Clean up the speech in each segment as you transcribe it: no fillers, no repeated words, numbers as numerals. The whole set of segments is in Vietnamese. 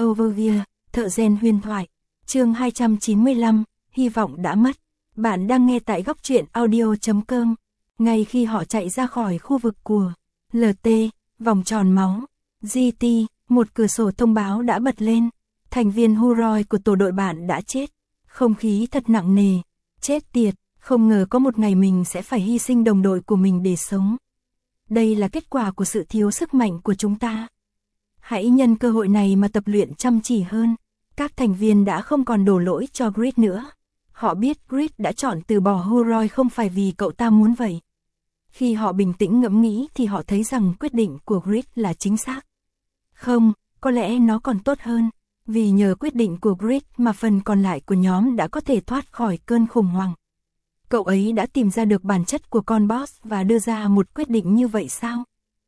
Overview, thợ rèn huyền thoại. Chương 295, hy vọng đã mất. Bạn đang nghe tại góc truyện audio.com. Ngay khi họ chạy ra khỏi khu vực của LT, vòng tròn máu, GT, một cửa sổ thông báo đã bật lên. Thành viên Huroi của tổ đội bạn đã chết. Không khí thật nặng nề. Chết tiệt, không ngờ có một ngày mình sẽ phải hy sinh đồng đội của mình để sống. Đây là kết quả của sự thiếu sức mạnh của chúng ta. Hãy nhân cơ hội này mà tập luyện chăm chỉ hơn. Các thành viên đã không còn đổ lỗi cho Grid nữa. Họ biết Grid đã chọn từ bỏ Huroi không phải vì cậu ta muốn vậy. Khi họ bình tĩnh ngẫm nghĩ thì họ thấy rằng quyết định của Grid là chính xác. Không, có lẽ nó còn tốt hơn. Vì nhờ quyết định của Grid mà phần còn lại của nhóm đã có thể thoát khỏi cơn khủng hoảng. Cậu ấy đã tìm ra được bản chất của con boss và đưa ra một quyết định như vậy sao?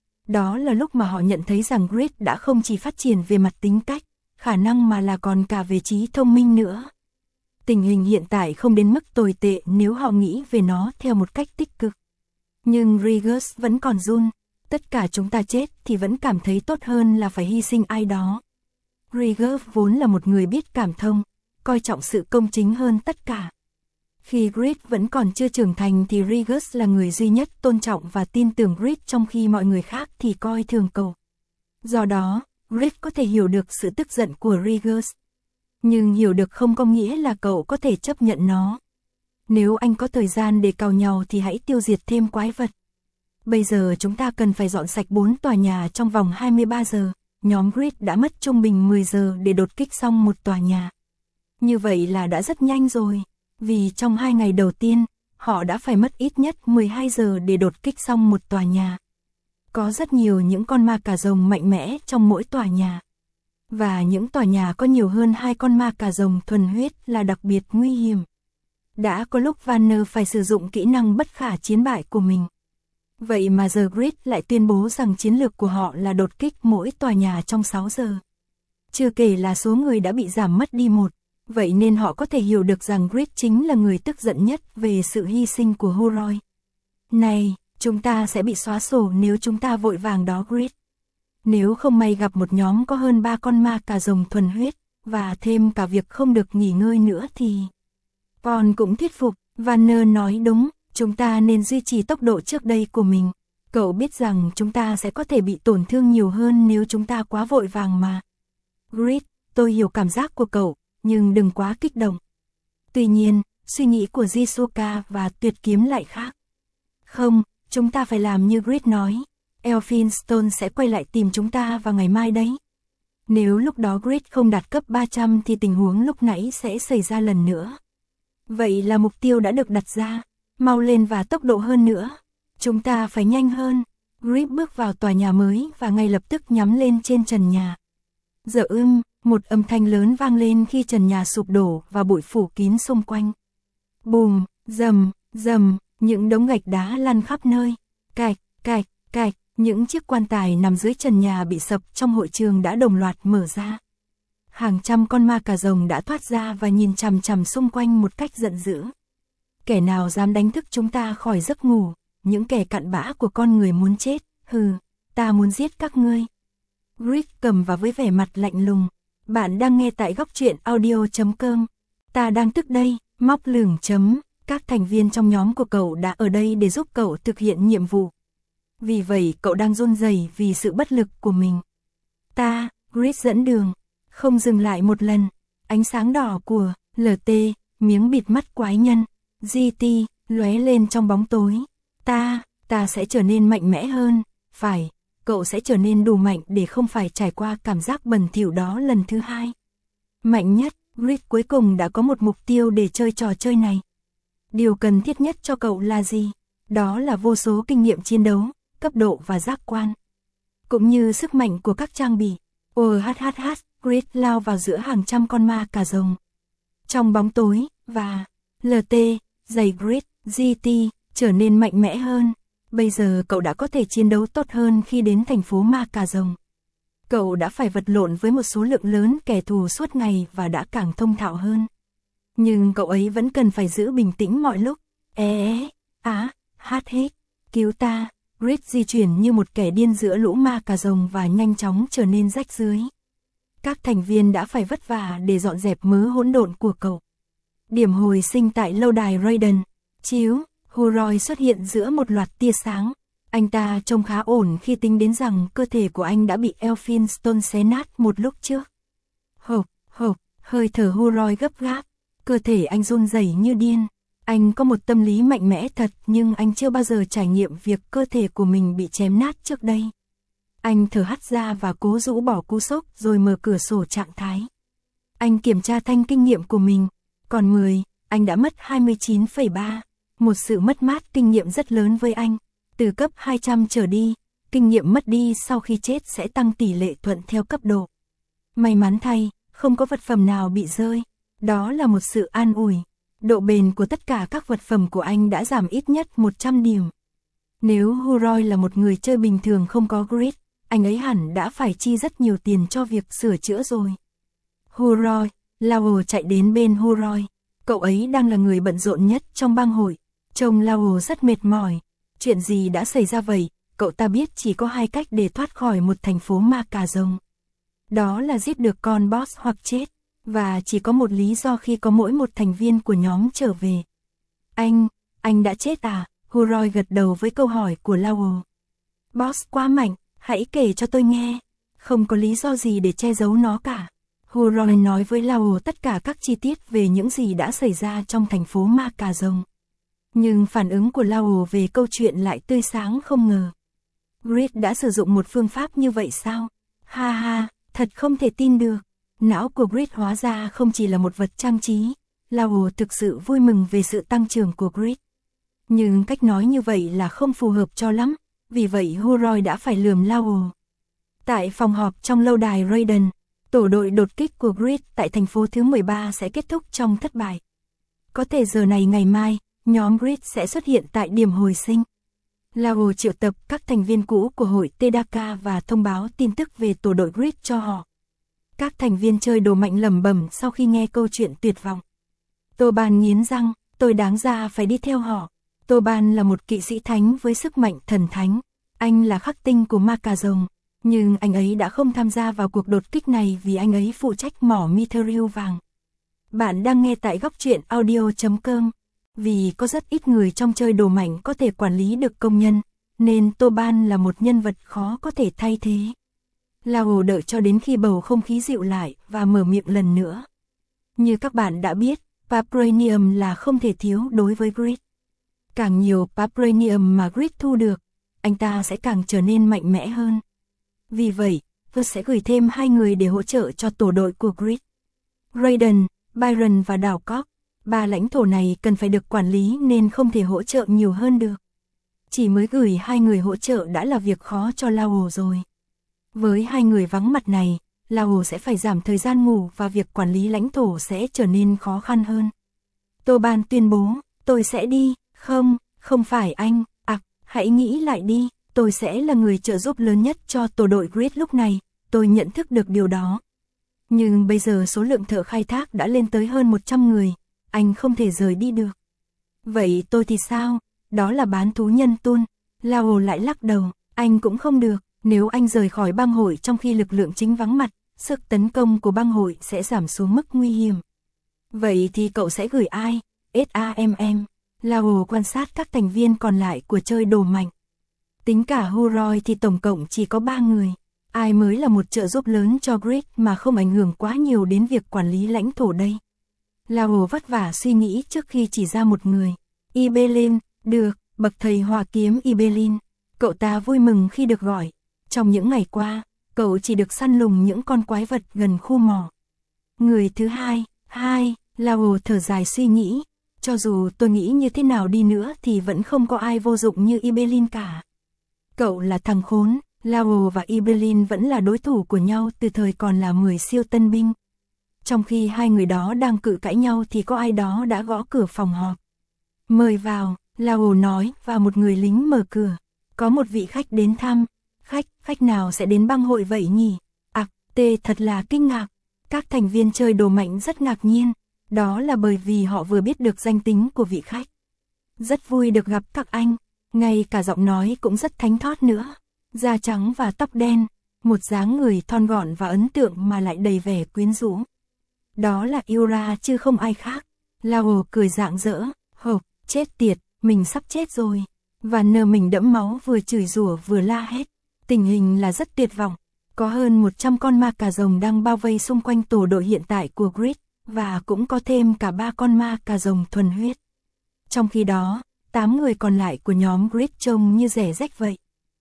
Đó là lúc mà họ nhận thấy rằng Grid đã không chỉ phát triển về mặt tính cách, khả năng mà là còn cả về trí thông minh nữa. Tình hình hiện tại không đến mức tồi tệ nếu họ nghĩ về nó theo một cách tích cực. Nhưng Rigus vẫn còn run. Tất cả chúng ta chết thì vẫn cảm thấy tốt hơn là phải hy sinh ai đó. Rigus vốn là một người biết cảm thông, coi trọng sự công chính hơn tất cả. Khi Grid vẫn còn chưa trưởng thành thì Rigus là người duy nhất tôn trọng và tin tưởng Grid trong khi mọi người khác thì coi thường cậu. Do đó, Grid có thể hiểu được sự tức giận của Rigus. Nhưng hiểu được không có nghĩa là cậu có thể chấp nhận nó. Nếu anh có thời gian để cào nhau thì hãy tiêu diệt thêm quái vật. Bây giờ chúng ta cần phải dọn sạch 4 tòa nhà trong vòng 23 giờ. Nhóm Grid đã mất trung bình 10 giờ để đột kích xong một tòa nhà. Như vậy là đã rất nhanh rồi. Vì trong 2 ngày đầu tiên, họ đã phải mất ít nhất 12 giờ để đột kích xong một tòa nhà. Có rất nhiều những con ma cà rồng mạnh mẽ trong mỗi tòa nhà. Và những tòa nhà có nhiều hơn 2 con ma cà rồng thuần huyết là đặc biệt nguy hiểm. Đã có lúc Vanner phải sử dụng kỹ năng bất khả chiến bại của mình. Vậy mà giờ Grid lại tuyên bố rằng chiến lược của họ là đột kích mỗi tòa nhà trong 6 giờ. Chưa kể là số người đã bị giảm mất đi một. Vậy nên họ có thể hiểu được rằng Grid chính là người tức giận nhất về sự hy sinh của Huroi. Này, chúng ta sẽ bị xóa sổ nếu chúng ta vội vàng đó Grid. Nếu không may gặp một nhóm có hơn 3 con ma cà rồng thuần huyết, và thêm cả việc không được nghỉ ngơi nữa thì... Con cũng thuyết phục, Vanner nói đúng, chúng ta nên duy trì tốc độ trước đây của mình. Cậu biết rằng chúng ta sẽ có thể bị tổn thương nhiều hơn nếu chúng ta quá vội vàng mà. Grid, tôi hiểu cảm giác của cậu, nhưng đừng quá kích động. Tuy nhiên, suy nghĩ của Jisuka và Tuyệt Kiếm lại khác. Không, chúng ta phải làm như Grid nói. Elphinstone sẽ quay lại tìm chúng ta vào ngày mai đấy. Nếu lúc đó Grid không đạt cấp 300 thì tình huống lúc nãy sẽ xảy ra lần nữa. Vậy là mục tiêu đã được đặt ra. Mau lên và tốc độ hơn nữa. Chúng ta phải nhanh hơn. Grid bước vào tòa nhà mới và ngay lập tức nhắm lên trên trần nhà. Giờ một âm thanh lớn vang lên khi trần nhà sụp đổ và bụi phủ kín xung quanh. Bùm, rầm, rầm, những đống gạch đá lăn khắp nơi. Cạch, cạch, cạch, những chiếc quan tài nằm dưới trần nhà bị sập trong hội trường đã đồng loạt mở ra. Hàng trăm con ma cà rồng đã thoát ra và nhìn chằm chằm xung quanh một cách giận dữ. Kẻ nào dám đánh thức chúng ta khỏi giấc ngủ, những kẻ cặn bã của con người muốn chết, hừ, ta muốn giết các ngươi. Grid cầm vào với vẻ mặt lạnh lùng. Bạn đang nghe tại góc truyện audio.com. Ta đang tức đây, móc lửng chấm. Các thành viên trong nhóm của cậu đã ở đây để giúp cậu thực hiện nhiệm vụ. Vì vậy cậu đang run rẩy vì sự bất lực của mình. Ta, Grid dẫn đường. Không dừng lại một lần. Ánh sáng đỏ của LT, miếng bịt mắt quái nhân, GT, lóe lên trong bóng tối. Ta sẽ trở nên mạnh mẽ hơn. Phải, cậu sẽ trở nên đủ mạnh để không phải trải qua cảm giác bẩn thỉu đó lần thứ hai. Mạnh nhất, Grid cuối cùng đã có một mục tiêu để chơi trò chơi này. Điều cần thiết nhất cho cậu là gì? Đó là vô số kinh nghiệm chiến đấu, cấp độ và giác quan. Cũng như sức mạnh của các trang bị. Grid lao vào giữa hàng trăm con ma cà rồng. Trong bóng tối, và LT, giày Grid, GT, trở nên mạnh mẽ hơn. Bây giờ cậu đã có thể chiến đấu tốt hơn khi đến thành phố ma cà rồng. Cậu đã phải vật lộn với một số lượng lớn kẻ thù suốt ngày và đã càng thông thạo hơn. Nhưng cậu ấy vẫn cần phải giữ bình tĩnh mọi lúc. Hít, cứu ta. Grid di chuyển như một kẻ điên giữa lũ ma cà rồng và nhanh chóng trở nên rách rưới. Các thành viên đã phải vất vả để dọn dẹp mớ hỗn độn của cậu. Điểm hồi sinh tại lâu đài Raiden. Chiếu, Huroy xuất hiện giữa một loạt tia sáng. Anh ta trông khá ổn khi tính đến rằng cơ thể của anh đã bị Elphinstone xé nát một lúc trước. Hộp, hộp, hơi thở Huroy gấp gáp. Cơ thể anh run rẩy như điên. Anh có một tâm lý mạnh mẽ thật, nhưng anh chưa bao giờ trải nghiệm việc cơ thể của mình bị chém nát trước đây. Anh thở hắt ra và cố rũ bỏ cú sốc rồi mở cửa sổ trạng thái. Anh kiểm tra thanh kinh nghiệm của mình. Còn 10, anh đã mất 29,3. Một sự mất mát kinh nghiệm rất lớn với anh. Từ cấp 200 trở đi, kinh nghiệm mất đi sau khi chết sẽ tăng tỷ lệ thuận theo cấp độ. May mắn thay, không có vật phẩm nào bị rơi. Đó là một sự an ủi. Độ bền của tất cả các vật phẩm của anh đã giảm ít nhất 100 điểm. Nếu Huroy là một người chơi bình thường không có grid, anh ấy hẳn đã phải chi rất nhiều tiền cho việc sửa chữa rồi. Huroy, Lao chạy đến bên Huroy. Cậu ấy đang là người bận rộn nhất trong bang hội. Trông Lao rất mệt mỏi. Chuyện gì đã xảy ra vậy? Cậu ta biết chỉ có 2 cách để thoát khỏi một thành phố ma cà rồng. Đó là giết được con boss hoặc chết. Và chỉ có một lý do khi có mỗi một thành viên của nhóm trở về. Anh đã chết à? Huroy gật đầu với câu hỏi của Lao. Boss quá mạnh, hãy kể cho tôi nghe. Không có lý do gì để che giấu nó cả. Huroy nói với Lao tất cả các chi tiết về những gì đã xảy ra trong thành phố ma cà rồng. Nhưng phản ứng của Lao về câu chuyện lại tươi sáng không ngờ. Grid đã sử dụng một phương pháp như vậy sao? Ha ha, thật không thể tin được. Não của Grid hóa ra không chỉ là một vật trang trí. Lao thực sự vui mừng về sự tăng trưởng của Grid. Nhưng cách nói như vậy là không phù hợp cho lắm. Vì vậy Huroy đã phải lườm Lao. Tại phòng họp trong lâu đài Raiden, tổ đội đột kích của Grid tại thành phố thứ 13 sẽ kết thúc trong thất bại. Có thể giờ này ngày mai, nhóm Grid sẽ xuất hiện tại điểm hồi sinh. Lao triệu tập các thành viên cũ của hội Tedaka và thông báo tin tức về tổ đội Grid cho họ. Các thành viên chơi đồ mạnh lẩm bẩm sau khi nghe câu chuyện tuyệt vọng. Toban nghiến răng, tôi đáng ra phải đi theo họ. Toban là một kỵ sĩ thánh với sức mạnh thần thánh. Anh là khắc tinh của ma cà rồng. Nhưng anh ấy đã không tham gia vào cuộc đột kích này vì anh ấy phụ trách mỏ Mithril vàng. Bạn đang nghe tại góc truyện audio.com. Vì có rất ít người trong chơi đồ mạnh có thể quản lý được công nhân, nên Toban là một nhân vật khó có thể thay thế. Lao đợi cho đến khi bầu không khí dịu lại và mở miệng lần nữa. Như các bạn đã biết, Vibranium là không thể thiếu đối với Grid. Càng nhiều Vibranium mà Grid thu được, anh ta sẽ càng trở nên mạnh mẽ hơn. Vì vậy, tôi sẽ gửi thêm 2 người để hỗ trợ cho tổ đội của Grid. Raiden, Byron và đảo Cock. 3 lãnh thổ này cần phải được quản lý nên không thể hỗ trợ nhiều hơn được. Chỉ mới gửi 2 người hỗ trợ đã là việc khó cho Lao rồi. Với 2 người vắng mặt này, Lao sẽ phải giảm thời gian ngủ và việc quản lý lãnh thổ sẽ trở nên khó khăn hơn. Toban tuyên bố, tôi sẽ đi, không phải anh, hãy nghĩ lại đi, tôi sẽ là người trợ giúp lớn nhất cho tổ đội Grid lúc này, tôi nhận thức được điều đó. Nhưng bây giờ số lượng thợ khai thác đã lên tới hơn 100 người, anh không thể rời đi được. Vậy tôi thì sao? Đó là bán thú nhân Tun. Lao lại lắc đầu, anh cũng không được, nếu anh rời khỏi bang hội trong khi lực lượng chính vắng mặt, sức tấn công của bang hội sẽ giảm xuống mức nguy hiểm. Vậy thì cậu sẽ gửi ai? SAMM. Lao quan sát các thành viên còn lại của chơi đồ mạnh. Tính cả Huroy thì tổng cộng chỉ có 3 người. Ai mới là một trợ giúp lớn cho Grid mà không ảnh hưởng quá nhiều đến việc quản lý lãnh thổ đây? Lao vất vả suy nghĩ trước khi chỉ ra một người. Ibelin, được, bậc thầy hỏa kiếm Ibelin. Cậu ta vui mừng khi được gọi. Trong những ngày qua, cậu chỉ được săn lùng những con quái vật gần khu mỏ. Người thứ hai, Lao thở dài suy nghĩ. Cho dù tôi nghĩ như thế nào đi nữa thì vẫn không có ai vô dụng như Ibelin cả. Cậu là thằng khốn, Lao và Ibelin vẫn là đối thủ của nhau từ thời còn là 10 siêu tân binh. Trong khi 2 người đó đang cự cãi nhau thì có ai đó đã gõ cửa phòng họp. Mời vào, Lao nói và một người lính mở cửa. Có một vị khách đến thăm. Khách nào sẽ đến bang hội vậy nhỉ? Thật là kinh ngạc. Các thành viên chơi đồ mạnh rất ngạc nhiên. Đó là bởi vì họ vừa biết được danh tính của vị khách. Rất vui được gặp các anh. Ngay cả giọng nói cũng rất thánh thót nữa. Da trắng và tóc đen. một dáng người thon gọn và ấn tượng mà lại đầy vẻ quyến rũ. Đó là Yura chứ không ai khác. Lao cười rạng rỡ, hộp, chết tiệt, mình sắp chết rồi. Và nờ mình đẫm máu vừa chửi rủa vừa la hét. Tình hình là rất tuyệt vọng. Có hơn 100 con ma cà rồng đang bao vây xung quanh tổ đội hiện tại của Grid, và cũng có thêm cả 3 con ma cà rồng thuần huyết. Trong khi đó, 8 người còn lại của nhóm Grid trông như rẻ rách vậy.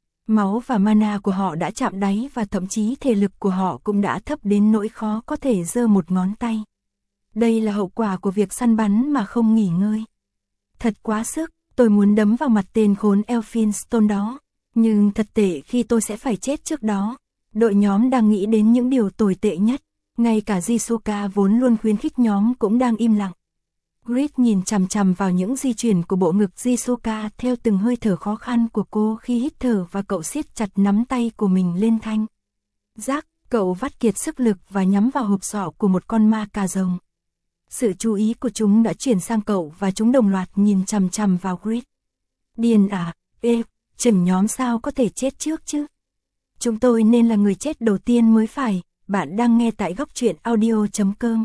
Máu và mana của họ đã chạm đáy và thậm chí thể lực của họ cũng đã thấp đến nỗi khó có thể giơ một ngón tay. Đây là hậu quả của việc săn bắn mà không nghỉ ngơi. Thật quá sức, tôi muốn đấm vào mặt tên khốn Elphinstone đó, nhưng thật tệ khi tôi sẽ phải chết trước đó. Đội nhóm đang nghĩ đến những điều tồi tệ nhất, ngay cả Jisuka vốn luôn khuyến khích nhóm cũng đang im lặng. Grid nhìn chằm chằm vào những di chuyển của bộ ngực Jisuka theo từng hơi thở khó khăn của cô khi hít thở, và cậu siết chặt nắm tay của mình lên thanh. Rắc, cậu vắt kiệt sức lực và nhắm vào hộp sọ của một con ma cà rồng. Sự chú ý của chúng đã chuyển sang cậu và chúng đồng loạt nhìn chằm chằm vào Grid. Điên à, chừng nhóm sao có thể chết trước chứ? Chúng tôi nên là người chết đầu tiên mới phải. Bạn đang nghe tại góc truyện audio.com.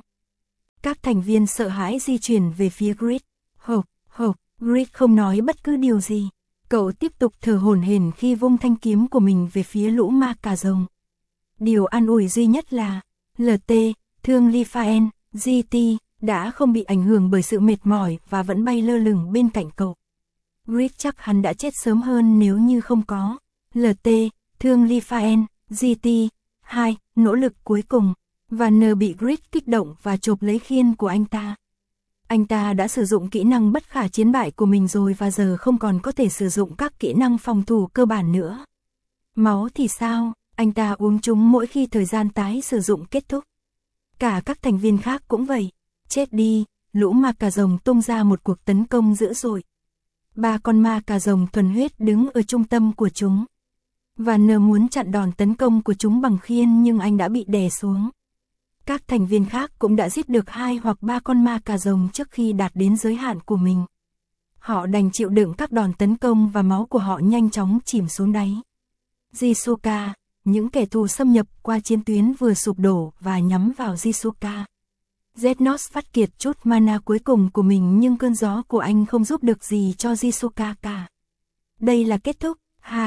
Các thành viên sợ hãi di chuyển về phía Grid. Hộp, Grid không nói bất cứ điều gì. Cậu tiếp tục thở hổn hển khi vung thanh kiếm của mình về phía lũ ma cà rồng. Điều an ủi duy nhất là LT, Thương Lifaen, GT đã không bị ảnh hưởng bởi sự mệt mỏi và vẫn bay lơ lửng bên cạnh cậu. Grid chắc hắn đã chết sớm hơn nếu như không có LT, Thương Lifaen, GT. 2. Nỗ lực cuối cùng. Và N bị Grid kích động và chộp lấy khiên của anh ta. Anh ta đã sử dụng kỹ năng bất khả chiến bại của mình rồi và giờ không còn có thể sử dụng các kỹ năng phòng thủ cơ bản nữa. Máu thì sao? Anh ta uống chúng mỗi khi thời gian tái sử dụng kết thúc. Cả các thành viên khác cũng vậy. Chết đi, lũ ma cà rồng tung ra một cuộc tấn công dữ dội. 3 con ma cà rồng thuần huyết đứng ở trung tâm của chúng. Và N muốn chặn đòn tấn công của chúng bằng khiên nhưng anh đã bị đè xuống. Các thành viên khác cũng đã giết được 2 hoặc 3 con ma cà rồng trước khi đạt đến giới hạn của mình. Họ đành chịu đựng các đòn tấn công và máu của họ nhanh chóng chìm xuống đáy. Jisuka, những kẻ thù xâm nhập qua chiến tuyến vừa sụp đổ và nhắm vào Jisuka. Zednos phát kiệt chút mana cuối cùng của mình nhưng cơn gió của anh không giúp được gì cho Jisuka cả. Đây là kết thúc,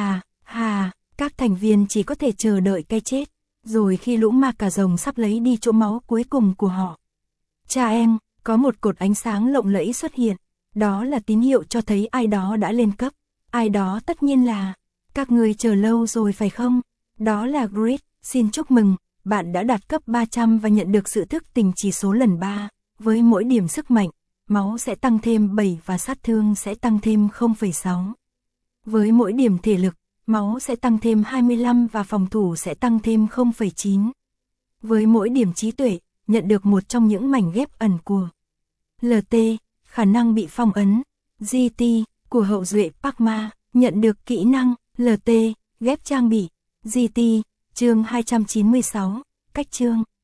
các thành viên chỉ có thể chờ đợi cái chết, rồi khi lũ ma cà rồng sắp lấy đi chỗ máu cuối cùng của họ. Cha em, có một cột ánh sáng lộng lẫy xuất hiện, đó là tín hiệu cho thấy ai đó đã lên cấp, ai đó tất nhiên là, các người chờ lâu rồi phải không? Đó là Grid, xin chúc mừng, bạn đã đạt cấp 300 và nhận được sự thức tỉnh chỉ số lần 3, với mỗi điểm sức mạnh, máu sẽ tăng thêm 7 và sát thương sẽ tăng thêm 0,6. Với mỗi điểm thể lực, máu sẽ tăng thêm 25 và phòng thủ sẽ tăng thêm 0,9. Với mỗi điểm trí tuệ, nhận được một trong những mảnh ghép ẩn của LT, khả năng bị phong ấn, GT, của hậu duệ Parkma, nhận được kỹ năng, LT, ghép trang bị, GT, chương 296, cách chương.